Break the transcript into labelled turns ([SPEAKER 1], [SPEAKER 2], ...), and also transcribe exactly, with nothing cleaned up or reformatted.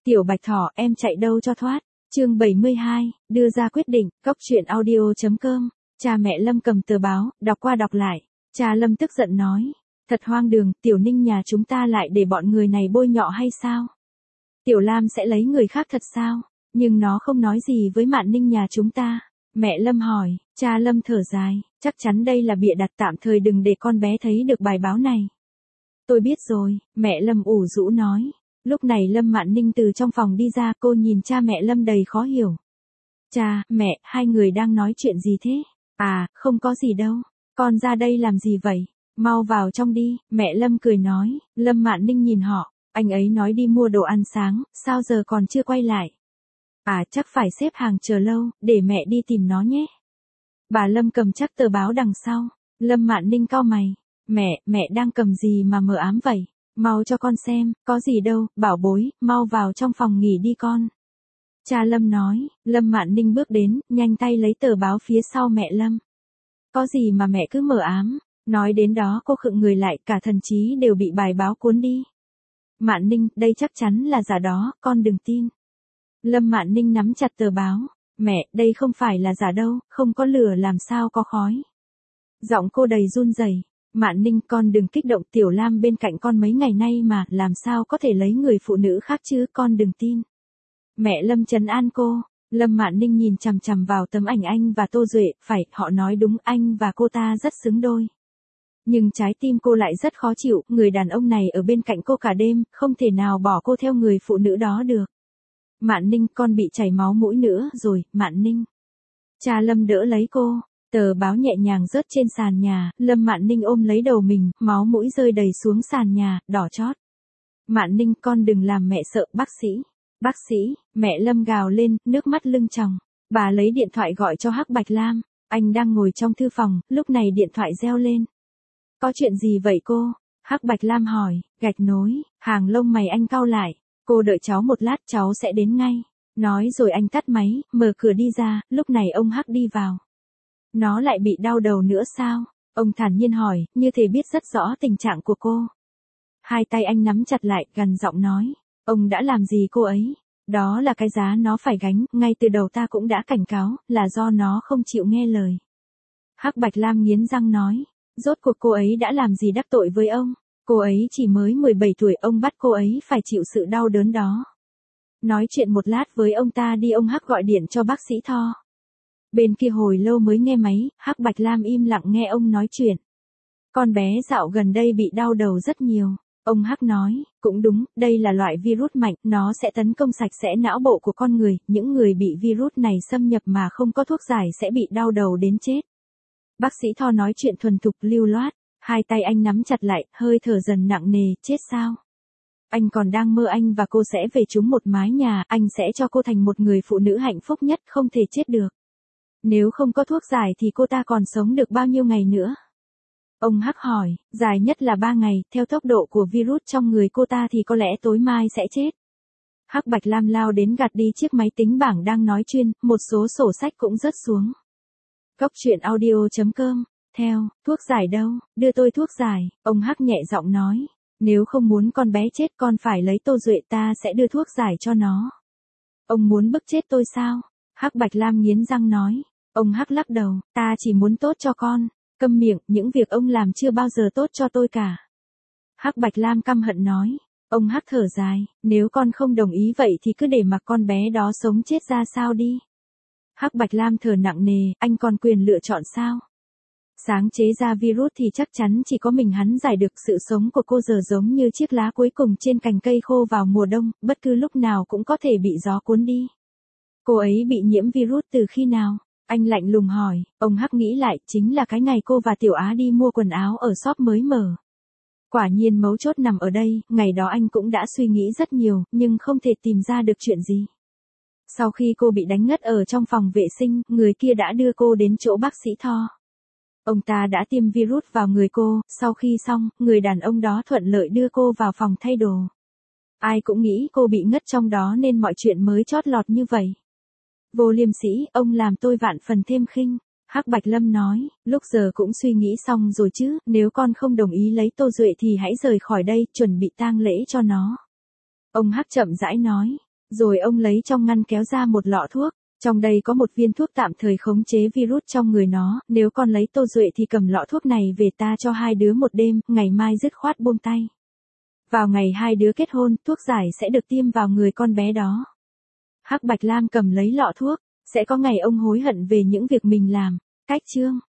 [SPEAKER 1] Tiểu Bạch Thỏ, em chạy đâu cho thoát. Chương bảy mươi hai, đưa ra quyết định, cốc truyện audio chấm com. Cha mẹ Lâm cầm tờ báo, đọc qua đọc lại. Cha Lâm tức giận nói, thật hoang đường, Tiểu Ninh nhà chúng ta lại để bọn người này bôi nhọ hay sao? Tiểu Lam sẽ lấy người khác thật sao? Nhưng nó không nói gì với Mạn Ninh nhà chúng ta. Mẹ Lâm hỏi, cha Lâm thở dài, chắc chắn đây là bịa đặt tạm thời đừng để con bé thấy được bài báo này. Tôi biết rồi, mẹ Lâm ủ rũ nói. Lúc này Lâm Mạn Ninh từ trong phòng đi ra, cô nhìn cha mẹ Lâm đầy khó hiểu. Cha, mẹ, hai người đang nói chuyện gì thế? À, không có gì đâu, con ra đây làm gì vậy? Mau vào trong đi, mẹ Lâm cười nói. Lâm Mạn Ninh nhìn họ, anh ấy nói đi mua đồ ăn sáng, sao giờ còn chưa quay lại? À, chắc phải xếp hàng chờ lâu, để mẹ đi tìm nó nhé. Bà Lâm cầm chắc tờ báo đằng sau. Lâm Mạn Ninh cau mày. Mẹ, mẹ đang cầm gì mà mờ ám vậy? Mau cho con xem, có gì đâu, bảo bối, mau vào trong phòng nghỉ đi con. Cha Lâm nói. Lâm Mạn Ninh bước đến, nhanh tay lấy tờ báo phía sau mẹ Lâm. Có gì mà mẹ cứ mờ ám? Nói đến đó cô khựng người lại, cả thần trí đều bị bài báo cuốn đi. Mạn Ninh, đây chắc chắn là giả đó, con đừng tin. Lâm Mạn Ninh nắm chặt tờ báo. Mẹ, đây không phải là giả đâu, không có lửa làm sao có khói. Giọng cô đầy run rẩy. Mạn Ninh, con đừng kích động, Tiểu Lam bên cạnh con mấy ngày nay mà, làm sao có thể lấy người phụ nữ khác chứ, con đừng tin. Mẹ Lâm trấn an cô. Lâm Mạn Ninh nhìn chằm chằm vào tấm ảnh anh và Tô Duệ, phải, họ nói đúng, anh và cô ta rất xứng đôi. Nhưng trái tim cô lại rất khó chịu, người đàn ông này ở bên cạnh cô cả đêm, không thể nào bỏ cô theo người phụ nữ đó được. Mạn Ninh, con bị chảy máu mũi nữa rồi, Mạn Ninh. Cha Lâm đỡ lấy cô. Tờ báo nhẹ nhàng rớt trên sàn nhà, Lâm Mạn Ninh ôm lấy đầu mình, máu mũi rơi đầy xuống sàn nhà, đỏ chót. Mạn Ninh, con đừng làm mẹ sợ, bác sĩ. Bác sĩ, mẹ Lâm gào lên, nước mắt lưng tròng. Bà lấy điện thoại gọi cho Hắc Bạch Lam. Anh đang ngồi trong thư phòng, lúc này điện thoại reo lên. Có chuyện gì vậy cô? Hắc Bạch Lam hỏi. Gạch nối, hàng lông mày anh cau lại. Cô đợi cháu một lát, cháu sẽ đến ngay. Nói rồi anh tắt máy, mở cửa đi ra, lúc này ông Hắc đi vào. Nó lại bị đau đầu nữa sao? Ông thản nhiên hỏi, như thể biết rất rõ tình trạng của cô. Hai tay anh nắm chặt lại, gằn giọng nói. Ông đã làm gì cô ấy? Đó là cái giá nó phải gánh, ngay từ đầu ta cũng đã cảnh cáo, là do nó không chịu nghe lời. Hắc Bạch Lam nghiến răng nói. Rốt cuộc cô ấy đã làm gì đắc tội với ông? Cô ấy chỉ mới mười bảy tuổi, ông bắt cô ấy phải chịu sự đau đớn đó. Nói chuyện một lát với ông ta đi, ông Hắc gọi điện cho bác sĩ Tho. Bên kia hồi lâu mới nghe máy, Hắc Bạch Lam im lặng nghe ông nói chuyện. Con bé dạo gần đây bị đau đầu rất nhiều. Ông Hắc nói, cũng đúng, đây là loại virus mạnh, nó sẽ tấn công sạch sẽ não bộ của con người, những người bị virus này xâm nhập mà không có thuốc giải sẽ bị đau đầu đến chết. Bác sĩ Tho nói chuyện thuần thục lưu loát, hai tay anh nắm chặt lại, hơi thở dần nặng nề, chết sao? Anh còn đang mơ anh và cô sẽ về chung một mái nhà, anh sẽ cho cô thành một người phụ nữ hạnh phúc nhất, không thể chết được. Nếu không có thuốc giải thì cô ta còn sống được bao nhiêu ngày nữa? Ông Hắc hỏi, dài nhất là ba ngày, theo tốc độ của virus trong người cô ta thì có lẽ tối mai sẽ chết. Hắc Bạch Lam lao đến gạt đi chiếc máy tính bảng đang nói chuyên, một số sổ sách cũng rớt xuống. Cốc truyện audio chấm com. Theo, thuốc giải đâu, đưa tôi thuốc giải, ông Hắc nhẹ giọng nói. Nếu không muốn con bé chết con phải lấy Tô Duệ, ta sẽ đưa thuốc giải cho nó. Ông muốn bức chết tôi sao? Hắc Bạch Lam nghiến răng nói. Ông Hắc lắc đầu, ta chỉ muốn tốt cho con. Câm miệng, những việc ông làm chưa bao giờ tốt cho tôi cả. Hắc Bạch Lam căm hận nói. Ông Hắc thở dài, nếu con không đồng ý vậy thì cứ để mặc con bé đó sống chết ra sao đi. Hắc Bạch Lam thở nặng nề, anh còn quyền lựa chọn sao? Sáng chế ra virus thì chắc chắn chỉ có mình hắn giải được, sự sống của cô giờ giống như chiếc lá cuối cùng trên cành cây khô vào mùa đông, bất cứ lúc nào cũng có thể bị gió cuốn đi. Cô ấy bị nhiễm virus từ khi nào? Anh lạnh lùng hỏi. Ông Hắc nghĩ lại, chính là cái ngày cô và Tiểu Á đi mua quần áo ở shop mới mở. Quả nhiên mấu chốt nằm ở đây, ngày đó anh cũng đã suy nghĩ rất nhiều, nhưng không thể tìm ra được chuyện gì. Sau khi cô bị đánh ngất ở trong phòng vệ sinh, người kia đã đưa cô đến chỗ bác sĩ Tho. Ông ta đã tiêm virus vào người cô, sau khi xong, người đàn ông đó thuận lợi đưa cô vào phòng thay đồ. Ai cũng nghĩ cô bị ngất trong đó nên mọi chuyện mới chót lọt như vậy. Vô Liêm Sĩ, ông làm tôi vạn phần thêm khinh. Hắc Bạch Lâm nói, lúc giờ cũng suy nghĩ xong rồi chứ, nếu con không đồng ý lấy Tô Duệ thì hãy rời khỏi đây, chuẩn bị tang lễ cho nó. Ông Hắc chậm rãi nói, Rồi ông lấy trong ngăn kéo ra một lọ thuốc. Trong đây có một viên thuốc tạm thời khống chế virus trong người nó, nếu con lấy Tô Duệ thì cầm lọ thuốc này về ta cho hai đứa một đêm, ngày mai dứt khoát buông tay. Vào ngày hai đứa kết hôn, thuốc giải sẽ được tiêm vào người con bé đó. Hắc Bạch Lam cầm lấy lọ thuốc, sẽ có ngày ông hối hận về những việc mình làm. Cách chương